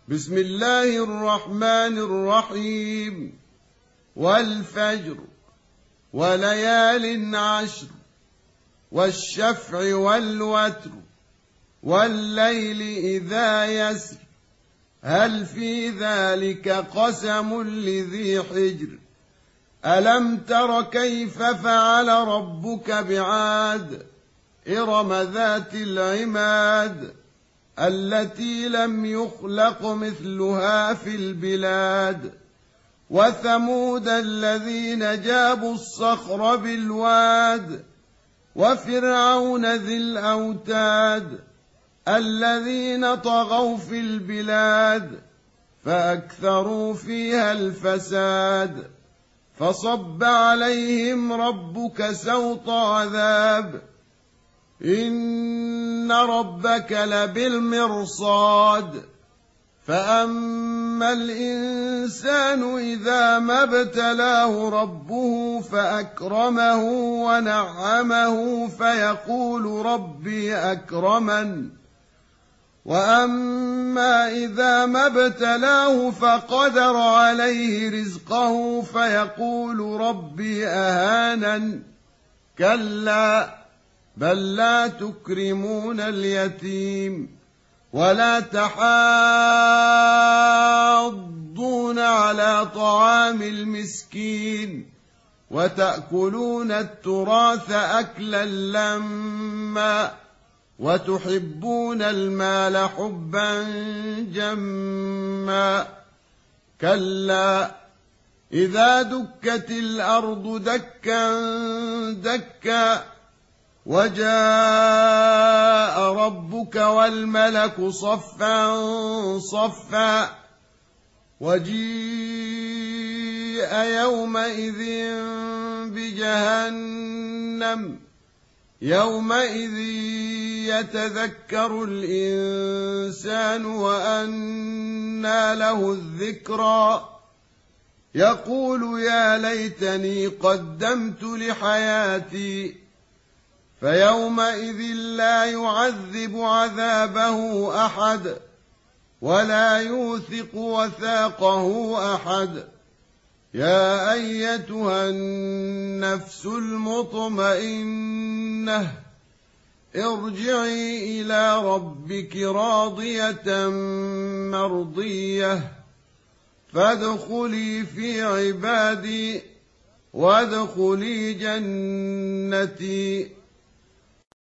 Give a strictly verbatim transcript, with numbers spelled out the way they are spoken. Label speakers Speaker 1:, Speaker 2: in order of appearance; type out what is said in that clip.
Speaker 1: بسم الله الرحمن الرحيم والفجر وليال عشر والشفع والوتر والليل إذا يسر هل في ذلك قسم لذي حجر ألم تر كيف فعل ربك بعاد إرم ذات العماد التي لم يخلق مثلها في البلاد وثمود الذين جابوا الصخر بالواد وفرعون ذي الأوتاد الذين طغوا في البلاد فأكثروا فيها الفساد فصب عليهم ربك سوط عذاب إن ربك لبالمرصاد فأما الإنسان إذا ما ابتلاه ربه فأكرمه ونعمه فيقول ربي أكرمن وأما إذا ما ابتلاه فقدر عليه رزقه فيقول ربي أهانن كلا بل لا تكرمون اليتيم ولا تحاضون على طعام المسكين وتأكلون التراث أكلا لما وتحبون المال حبا جما كلا إذا دكت الأرض دكا دكا وجاء ربك والملك صفا صفا وجيء يومئذ بجهنم يومئذ يتذكر الإنسان وأنى له الذكرى يقول يا ليتني قدمت لحياتي فيومئذ لا يعذب عذابه أحد ولا يوثق وثاقه أحد يا أيتها النفس المطمئنة ارجعي إلى ربك راضية مرضية فادخلي في عبادي وادخلي جنتي